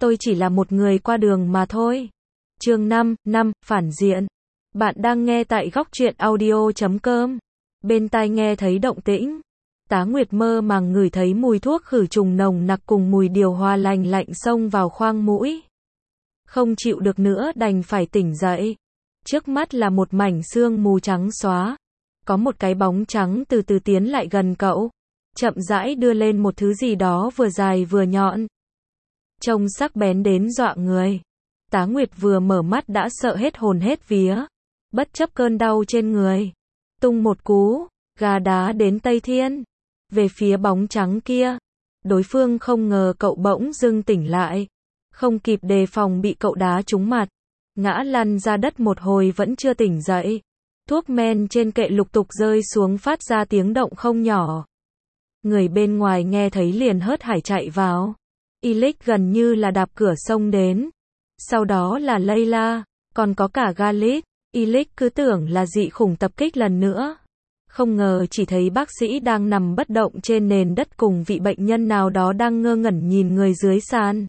tôi chỉ là một người qua đường mà thôi. Chương 5, phản diện. Bạn đang nghe tại góc truyện audio.com. Bên tai nghe thấy động tĩnh. Tá Nguyệt mơ màng ngửi thấy mùi thuốc khử trùng nồng nặc cùng mùi điều hòa lành lạnh xông vào khoang mũi. Không chịu được nữa đành phải tỉnh dậy. Trước mắt là một mảnh sương mù trắng xóa. Có một cái bóng trắng từ từ tiến lại gần cậu. Chậm rãi đưa lên một thứ gì đó vừa dài vừa nhọn. Trông sắc bén đến dọa người. Tá Nguyệt vừa mở mắt đã sợ hết hồn hết vía. Bất chấp cơn đau trên người. Tung một cú, gà đá đến Tây Thiên. Về phía bóng trắng kia. Đối phương không ngờ cậu bỗng dưng tỉnh lại. Không kịp đề phòng bị cậu đá trúng mặt. Ngã lăn ra đất một hồi vẫn chưa tỉnh dậy. Thuốc men trên kệ lục tục rơi xuống phát ra tiếng động không nhỏ. Người bên ngoài nghe thấy liền hớt hải chạy vào. Illich gần như là đạp cửa xông đến. Sau đó là Layla, còn có cả Galit. Illich cứ tưởng là dị khủng tập kích lần nữa. Không ngờ chỉ thấy bác sĩ đang nằm bất động trên nền đất cùng vị bệnh nhân nào đó đang ngơ ngẩn nhìn người dưới sàn.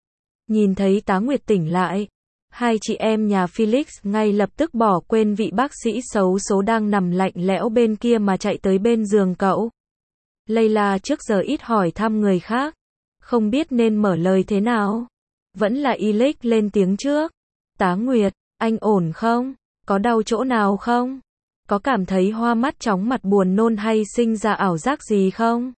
Nhìn thấy Tá Nguyệt tỉnh lại. Hai chị em nhà Felix ngay lập tức bỏ quên vị bác sĩ xấu số đang nằm lạnh lẽo bên kia mà chạy tới bên giường cậu. Layla trước giờ ít hỏi thăm người khác. Không biết nên mở lời thế nào. Vẫn là Illich lên tiếng trước. Tá Nguyệt, anh ổn không? Có đau chỗ nào không? Có cảm thấy hoa mắt chóng mặt buồn nôn hay sinh ra ảo giác gì không?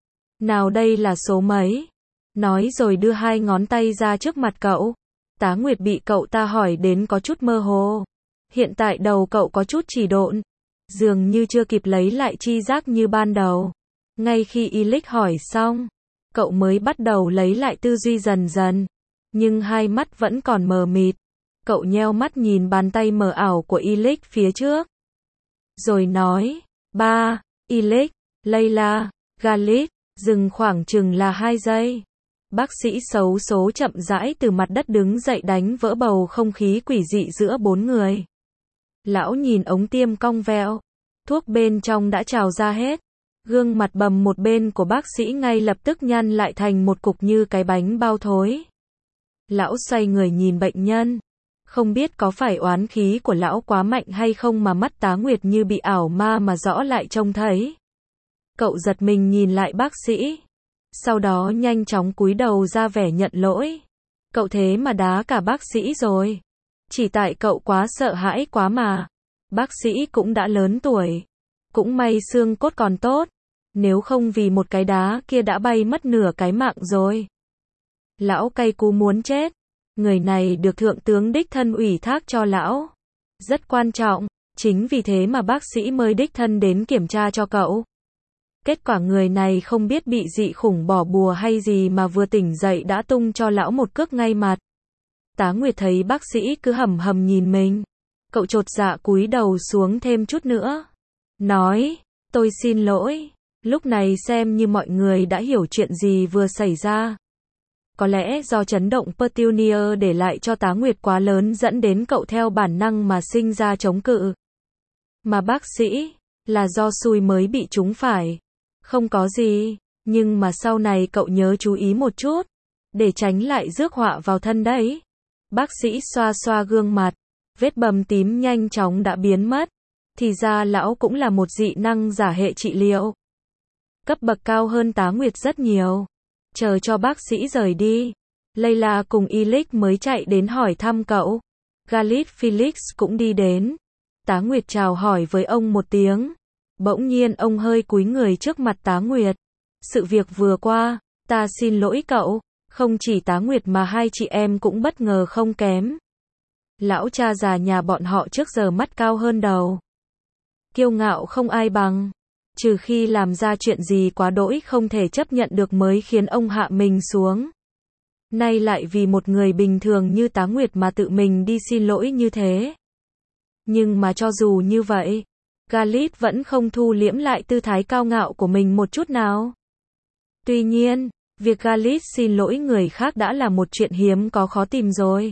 Nào đây là số mấy? Nói rồi đưa hai ngón tay ra trước mặt cậu. Tá Nguyệt bị cậu ta hỏi đến có chút mơ hồ. Hiện tại đầu cậu có chút chỉ độn. Dường như chưa kịp lấy lại tri giác như ban đầu. Ngay khi Illich hỏi xong, cậu mới bắt đầu lấy lại tư duy dần dần. Nhưng hai mắt vẫn còn mờ mịt. Cậu nheo mắt nhìn bàn tay mờ ảo của Illich phía trước. Rồi nói, ba, Illich, Layla, Galit, dừng khoảng chừng là 2 giây. Bác sĩ xấu số chậm rãi từ mặt đất đứng dậy đánh vỡ bầu không khí quỷ dị giữa bốn người. Lão nhìn ống tiêm cong vẹo. Thuốc bên trong đã trào ra hết. Gương mặt bầm một bên của bác sĩ ngay lập tức nhăn lại thành một cục như cái bánh bao thối. Lão xoay người nhìn bệnh nhân. Không biết có phải oán khí của lão quá mạnh hay không mà mắt Tá Nguyệt như bị ảo ma mà rõ lại trông thấy. Cậu giật mình nhìn lại bác sĩ. Sau đó nhanh chóng cúi đầu ra vẻ nhận lỗi. Cậu thế mà đá cả bác sĩ rồi. Chỉ tại cậu quá sợ hãi quá mà. Bác sĩ cũng đã lớn tuổi. Cũng may xương cốt còn tốt. Nếu không vì một cái đá kia đã bay mất nửa cái mạng rồi. Lão cay cú muốn chết. Người này được thượng tướng đích thân ủy thác cho lão. Rất quan trọng. Chính vì thế mà bác sĩ mới đích thân đến kiểm tra cho cậu. Kết quả người này không biết bị dị khủng bỏ bùa hay gì mà vừa tỉnh dậy đã tung cho lão một cước ngay mặt. Tá Nguyệt thấy bác sĩ cứ hầm hầm nhìn mình. Cậu chột dạ cúi đầu xuống thêm chút nữa. Nói, tôi xin lỗi. Lúc này xem như mọi người đã hiểu chuyện gì vừa xảy ra. Có lẽ do chấn động Petunia để lại cho Tá Nguyệt quá lớn dẫn đến cậu theo bản năng mà sinh ra chống cự. Mà bác sĩ, là do xui mới bị trúng phải. Không có gì, nhưng mà sau này cậu nhớ chú ý một chút. Để tránh lại rước họa vào thân đấy. Bác sĩ xoa xoa gương mặt. Vết bầm tím nhanh chóng đã biến mất. Thì ra lão cũng là một dị năng giả hệ trị liệu. Cấp bậc cao hơn Tá Nguyệt rất nhiều. Chờ cho bác sĩ rời đi. Layla cùng Illich mới chạy đến hỏi thăm cậu. Galit Felix cũng đi đến. Tá Nguyệt chào hỏi với ông một tiếng. Bỗng nhiên ông hơi cúi người trước mặt Tá Nguyệt. Sự việc vừa qua, ta xin lỗi cậu. Không chỉ Tá Nguyệt mà hai chị em cũng bất ngờ không kém. Lão cha già nhà bọn họ trước giờ mắt cao hơn đầu. Kiêu ngạo không ai bằng. Trừ khi làm ra chuyện gì quá đỗi không thể chấp nhận được mới khiến ông hạ mình xuống. Nay lại vì một người bình thường như Tá Nguyệt mà tự mình đi xin lỗi như thế. Nhưng mà cho dù như vậy, Galit vẫn không thu liễm lại tư thái cao ngạo của mình một chút nào. Tuy nhiên, việc Galit xin lỗi người khác đã là một chuyện hiếm có khó tìm rồi.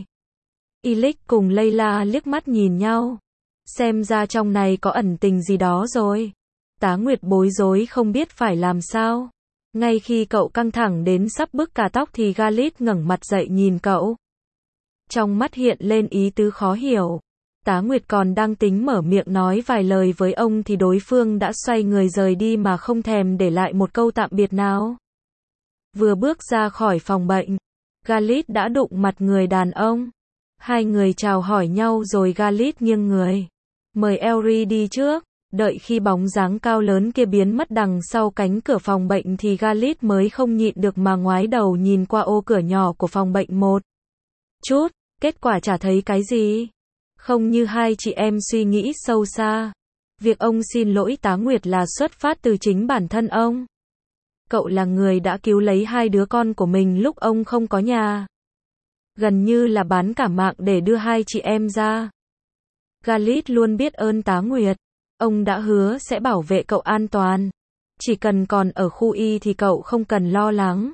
Illich cùng Layla liếc mắt nhìn nhau. Xem ra trong này có ẩn tình gì đó rồi. Tá Nguyệt bối rối không biết phải làm sao. Ngay khi cậu căng thẳng đến sắp bứt cả tóc thì Galit ngẩng mặt dậy nhìn cậu. Trong mắt hiện lên ý tứ khó hiểu. Tá Nguyệt còn đang tính mở miệng nói vài lời với ông thì đối phương đã xoay người rời đi mà không thèm để lại một câu tạm biệt nào. Vừa bước ra khỏi phòng bệnh, Galit đã đụng mặt người đàn ông. Hai người chào hỏi nhau rồi Galit nghiêng người. Mời Elry đi trước. Đợi khi bóng dáng cao lớn kia biến mất đằng sau cánh cửa phòng bệnh thì Galit mới không nhịn được mà ngoái đầu nhìn qua ô cửa nhỏ của phòng bệnh một chút. Kết quả chả thấy cái gì. Không như hai chị em suy nghĩ sâu xa. Việc ông xin lỗi Tá Nguyệt là xuất phát từ chính bản thân ông. Cậu là người đã cứu lấy hai đứa con của mình lúc ông không có nhà. Gần như là bán cả mạng để đưa hai chị em ra. Galit luôn biết ơn Tá Nguyệt. Ông đã hứa sẽ bảo vệ cậu an toàn. Chỉ cần còn ở khu y thì cậu không cần lo lắng.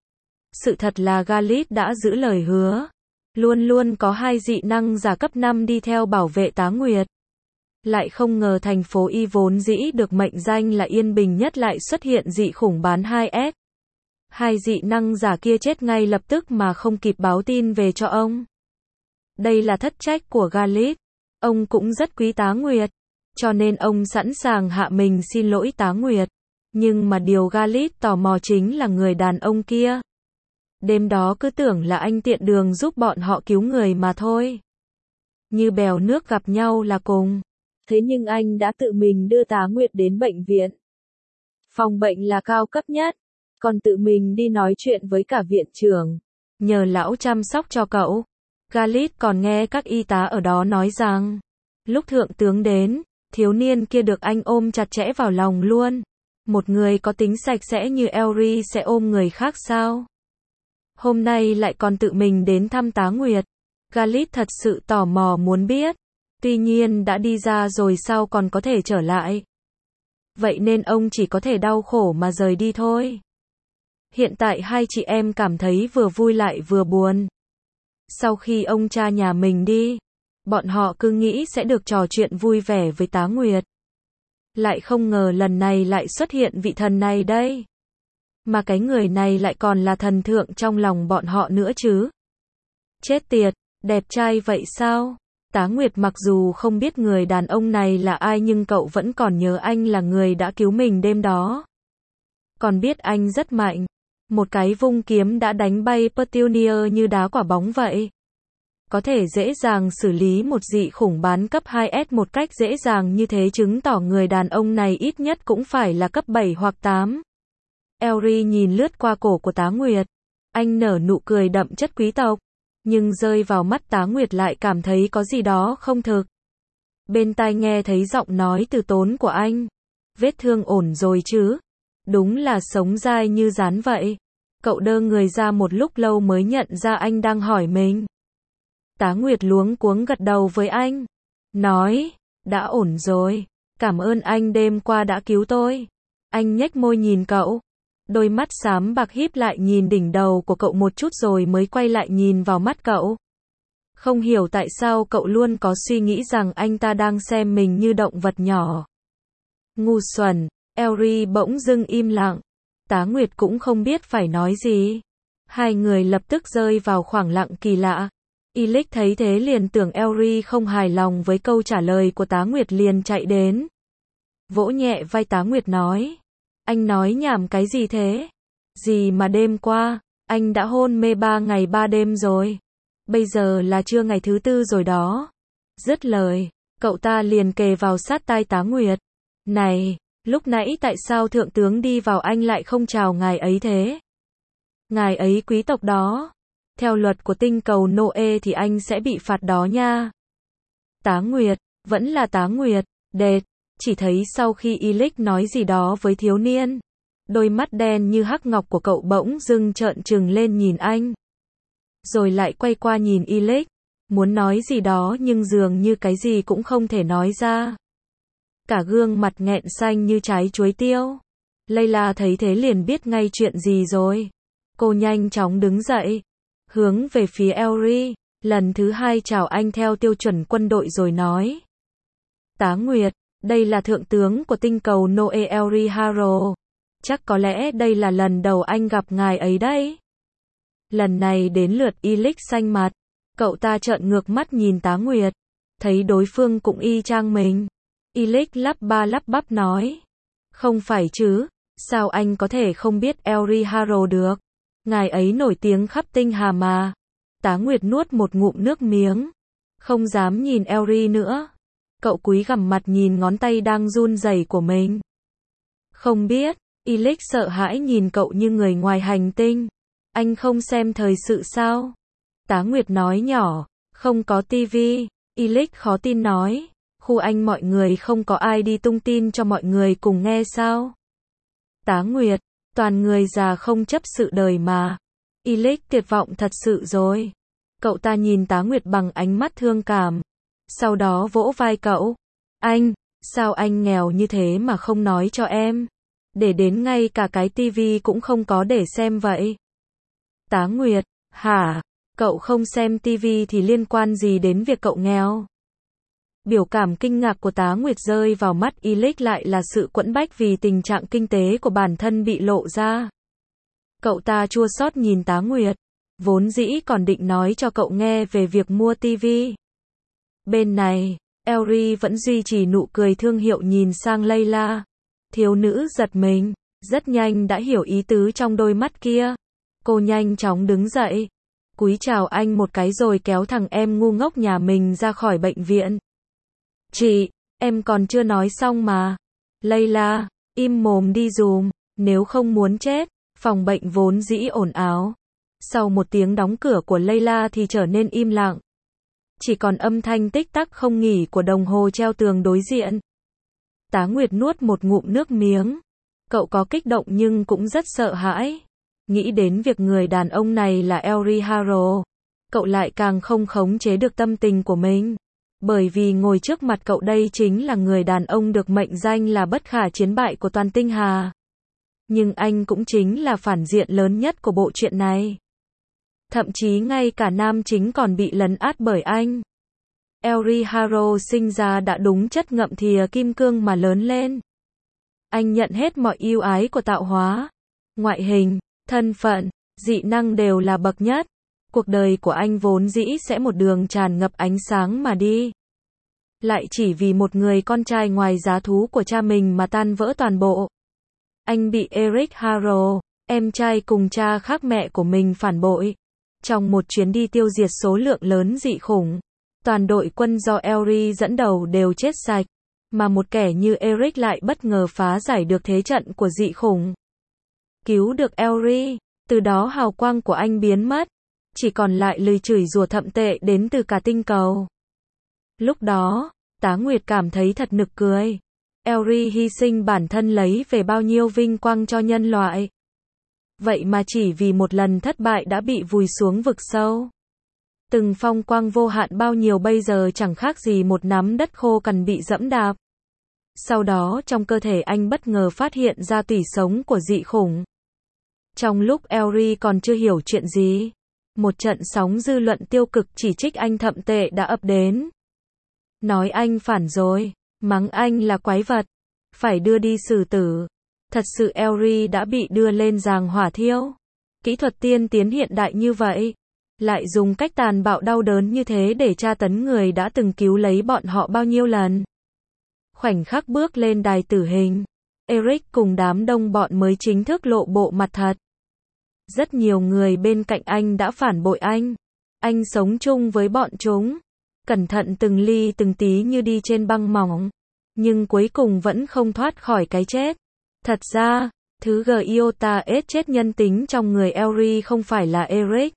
Sự thật là Galit đã giữ lời hứa. Luôn luôn có hai dị năng giả cấp 5 đi theo bảo vệ Tá Nguyệt. Lại không ngờ thành phố Y vốn dĩ được mệnh danh là yên bình nhất lại xuất hiện dị khủng bán 2S. Hai dị năng giả kia chết ngay lập tức mà không kịp báo tin về cho ông. Đây là thất trách của Galit. Ông cũng rất quý Tá Nguyệt. Cho nên ông sẵn sàng hạ mình xin lỗi Tá Nguyệt. Nhưng mà điều Galit tò mò chính là người đàn ông kia. Đêm đó cứ tưởng là anh tiện đường giúp bọn họ cứu người mà thôi. Như bèo nước gặp nhau là cùng. Thế nhưng anh đã tự mình đưa Tá Nguyệt đến bệnh viện. Phòng bệnh là cao cấp nhất. Còn tự mình đi nói chuyện với cả viện trưởng. Nhờ lão chăm sóc cho cậu. Galit còn nghe các y tá ở đó nói rằng. Lúc thượng tướng đến, thiếu niên kia được anh ôm chặt chẽ vào lòng luôn. Một người có tính sạch sẽ như Elry sẽ ôm người khác sao? Hôm nay lại còn tự mình đến thăm Tá Nguyệt. Galit thật sự tò mò muốn biết. Tuy nhiên đã đi ra rồi sao còn có thể trở lại. Vậy nên ông chỉ có thể đau khổ mà rời đi thôi. Hiện tại hai chị em cảm thấy vừa vui lại vừa buồn. Sau khi ông cha nhà mình đi, bọn họ cứ nghĩ sẽ được trò chuyện vui vẻ với Tá Nguyệt. Lại không ngờ lần này lại xuất hiện vị thần này đây. Mà cái người này lại còn là thần thượng trong lòng bọn họ nữa chứ. Chết tiệt, đẹp trai vậy sao? Tá Nguyệt mặc dù không biết người đàn ông này là ai nhưng cậu vẫn còn nhớ anh là người đã cứu mình đêm đó. Còn biết anh rất mạnh. Một cái vung kiếm đã đánh bay Petunia như đá quả bóng vậy. Có thể dễ dàng xử lý một dị khủng bán cấp 2S một cách dễ dàng như thế chứng tỏ người đàn ông này ít nhất cũng phải là cấp 7 hoặc 8. Elry nhìn lướt qua cổ của Tá Nguyệt. Anh nở nụ cười đậm chất quý tộc. Nhưng rơi vào mắt Tá Nguyệt lại cảm thấy có gì đó không thực. Bên tai nghe thấy giọng nói từ tốn của anh. Vết thương ổn rồi chứ? Đúng là sống dai như rán vậy. Cậu đơ người ra một lúc lâu mới nhận ra anh đang hỏi mình. Tá Nguyệt luống cuống gật đầu với anh. Nói, đã ổn rồi. Cảm ơn anh đêm qua đã cứu tôi. Anh nhếch môi nhìn cậu. Đôi mắt xám bạc híp lại nhìn đỉnh đầu của cậu một chút rồi mới quay lại nhìn vào mắt cậu. Không hiểu tại sao cậu luôn có suy nghĩ rằng anh ta đang xem mình như động vật nhỏ. Ngu xuẩn, Elry bỗng dưng im lặng. Tá Nguyệt cũng không biết phải nói gì. Hai người lập tức rơi vào khoảng lặng kỳ lạ. Ilic thấy thế liền tưởng Elry không hài lòng với câu trả lời của Tá Nguyệt liền chạy đến. Vỗ nhẹ vai Tá Nguyệt nói. Anh nói nhảm cái gì thế? Gì mà đêm qua, anh đã hôn mê 3 ngày 3 đêm rồi. Bây giờ là trưa ngày thứ 4 rồi đó. Dứt lời, cậu ta liền kề vào sát tai Tá Nguyệt. Này, lúc nãy tại sao thượng tướng đi vào anh lại không chào ngài ấy thế? Ngài ấy quý tộc đó. Theo luật của tinh cầu Noe thì anh sẽ bị phạt đó nha. Tá Nguyệt, vẫn là Tá Nguyệt, đệt. Chỉ thấy sau khi Ilic nói gì đó với thiếu niên, đôi mắt đen như hắc ngọc của cậu bỗng dưng trợn trừng lên nhìn anh. Rồi lại quay qua nhìn Ilic, muốn nói gì đó nhưng dường như cái gì cũng không thể nói ra. Cả gương mặt nghẹn xanh như trái chuối tiêu. Layla thấy thế liền biết ngay chuyện gì rồi. Cô nhanh chóng đứng dậy, hướng về phía Elry, lần thứ 2 chào anh theo tiêu chuẩn quân đội rồi nói. Tá Nguyệt, đây là thượng tướng của tinh cầu Noe Elry Haro. Chắc có lẽ đây là lần đầu anh gặp ngài ấy đấy. Lần này đến lượt Ilic xanh mặt. Cậu ta trợn ngược mắt nhìn Tá Nguyệt. Thấy đối phương cũng y chang mình. Ilic lắp ba lắp bắp nói. Không phải chứ, sao anh có thể không biết Eri Haro được? Ngài ấy nổi tiếng khắp tinh hà mà. Tá Nguyệt nuốt một ngụm nước miếng. Không dám nhìn Eri nữa. Cậu cúi gằm mặt nhìn ngón tay đang run rẩy của mình. Không biết, Ilic sợ hãi nhìn cậu như người ngoài hành tinh. Anh không xem thời sự sao? Tá Nguyệt nói nhỏ, không có tivi. Ilic khó tin nói, khu anh mọi người không có ai đi tung tin cho mọi người cùng nghe sao? Tá Nguyệt, toàn người già không chấp sự đời mà. Ilic tuyệt vọng thật sự rồi. Cậu ta nhìn Tá Nguyệt bằng ánh mắt thương cảm. Sau đó vỗ vai cậu. Anh, sao anh nghèo như thế mà không nói cho em? Để đến ngay cả cái tivi cũng không có để xem vậy. Tá Nguyệt, hả? Cậu không xem tivi thì liên quan gì đến việc cậu nghèo? Biểu cảm kinh ngạc của Tá Nguyệt rơi vào mắt Ilic lại là sự quẫn bách vì tình trạng kinh tế của bản thân bị lộ ra. Cậu ta chua xót nhìn Tá Nguyệt. Vốn dĩ còn định nói cho cậu nghe về việc mua tivi. Bên này, Eri vẫn duy trì nụ cười thương hiệu nhìn sang Layla. Thiếu nữ giật mình, rất nhanh đã hiểu ý tứ trong đôi mắt kia. Cô nhanh chóng đứng dậy, cúi chào anh một cái rồi kéo thằng em ngu ngốc nhà mình ra khỏi bệnh viện. Chị, em còn chưa nói xong mà. Layla, im mồm đi dùm, nếu không muốn chết. Phòng bệnh vốn dĩ ồn ào. Sau một tiếng đóng cửa của Layla thì trở nên im lặng. Chỉ còn âm thanh tích tắc không nghỉ của đồng hồ treo tường đối diện. Tá Nguyệt nuốt một ngụm nước miếng. Cậu có kích động nhưng cũng rất sợ hãi. Nghĩ đến việc người đàn ông này là Eri Haro. Cậu lại càng không khống chế được tâm tình của mình. Bởi vì ngồi trước mặt cậu đây chính là người đàn ông được mệnh danh là bất khả chiến bại của toàn tinh hà. Nhưng anh cũng chính là phản diện lớn nhất của bộ truyện này. Thậm chí ngay cả nam chính còn bị lấn át bởi anh. Eri Haro sinh ra đã đúng chất ngậm thìa kim cương mà lớn lên. Anh nhận hết mọi ưu ái của tạo hóa. Ngoại hình, thân phận, dị năng đều là bậc nhất. Cuộc đời của anh vốn dĩ sẽ một đường tràn ngập ánh sáng mà đi. Lại chỉ vì một người con trai ngoài giá thú của cha mình mà tan vỡ toàn bộ. Anh bị Eric Haro, em trai cùng cha khác mẹ của mình phản bội. Trong một chuyến đi tiêu diệt số lượng lớn dị khủng, toàn đội quân do Eri dẫn đầu đều chết sạch, mà một kẻ như Eric lại bất ngờ phá giải được thế trận của dị khủng. Cứu được Eri, từ đó hào quang của anh biến mất, chỉ còn lại lời chửi rủa thậm tệ đến từ cả tinh cầu. Lúc đó, Tá Nguyệt cảm thấy thật nực cười. Eri hy sinh bản thân lấy về bao nhiêu vinh quang cho nhân loại. Vậy mà chỉ vì một lần thất bại đã bị vùi xuống vực sâu. Từng phong quang vô hạn bao nhiêu bây giờ chẳng khác gì một nắm đất khô cằn bị dẫm đạp. Sau đó trong cơ thể anh bất ngờ phát hiện ra tủy sống của dị khủng. Trong lúc Eri còn chưa hiểu chuyện gì, một trận sóng dư luận tiêu cực chỉ trích anh thậm tệ đã ập đến. Nói anh phản rồi, mắng anh là quái vật, phải đưa đi xử tử. Thật sự Eri đã bị đưa lên giàng hỏa thiêu. Kỹ thuật tiên tiến hiện đại như vậy, lại dùng cách tàn bạo đau đớn như thế để tra tấn người đã từng cứu lấy bọn họ bao nhiêu lần. Khoảnh khắc bước lên đài tử hình, Eric cùng đám đông bọn mới chính thức lộ bộ mặt thật. Rất nhiều người bên cạnh anh đã phản bội anh. Anh sống chung với bọn chúng, cẩn thận từng ly từng tí như đi trên băng mỏng, nhưng cuối cùng vẫn không thoát khỏi cái chết. Thật ra, thứ Giota S chết nhân tính trong người Eri không phải là Eric,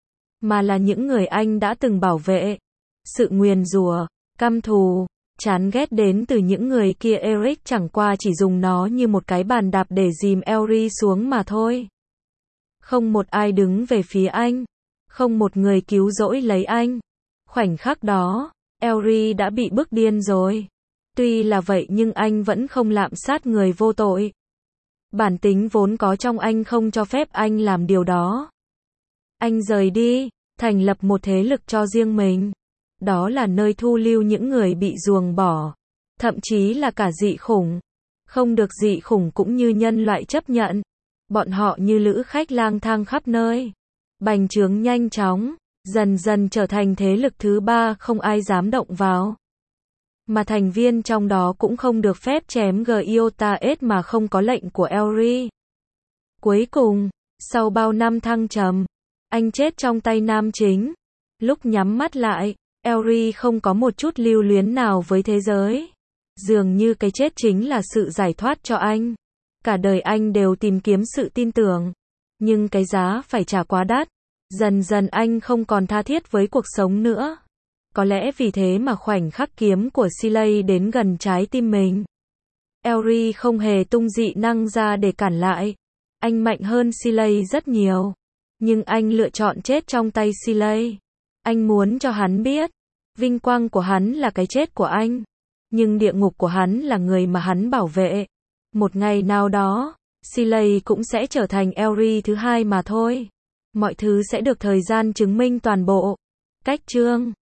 mà là những người anh đã từng bảo vệ. Sự nguyền rủa, căm thù, chán ghét đến từ những người kia. Eric chẳng qua chỉ dùng nó như một cái bàn đạp để dìm Eri xuống mà thôi. Không một ai đứng về phía anh, không một người cứu rỗi lấy anh. Khoảnh khắc đó, Eri đã bị bức điên rồi. Tuy là vậy nhưng anh vẫn không lạm sát người vô tội. Bản tính vốn có trong anh không cho phép anh làm điều đó. Anh rời đi, thành lập một thế lực cho riêng mình. Đó là nơi thu lưu những người bị ruồng bỏ, thậm chí là cả dị khủng. không được dị khủng cũng như nhân loại chấp nhận. Bọn họ như lữ khách lang thang khắp nơi, bành trướng nhanh chóng, dần dần trở thành thế lực thứ ba không ai dám động vào. Mà thành viên trong đó cũng không được phép chém Giota S mà không có lệnh của Elri. Cuối cùng, sau bao năm thăng trầm, anh chết trong tay nam chính. Lúc nhắm mắt lại, Elri không có một chút lưu luyến nào với thế giới. Dường như cái chết chính là sự giải thoát cho anh. Cả đời anh đều tìm kiếm sự tin tưởng. Nhưng cái giá phải trả quá đắt. Dần dần anh không còn tha thiết với cuộc sống nữa. Có lẽ vì thế mà khoảnh khắc kiếm của Silay đến gần trái tim mình, Elri không hề tung dị năng ra để cản lại. Anh mạnh hơn Silay rất nhiều. Nhưng anh lựa chọn chết trong tay Silay. Anh muốn cho hắn biết, vinh quang của hắn là cái chết của anh. Nhưng địa ngục của hắn là người mà hắn bảo vệ. Một ngày nào đó, Silay cũng sẽ trở thành Elri thứ hai mà thôi. Mọi thứ sẽ được thời gian chứng minh toàn bộ. Cách chương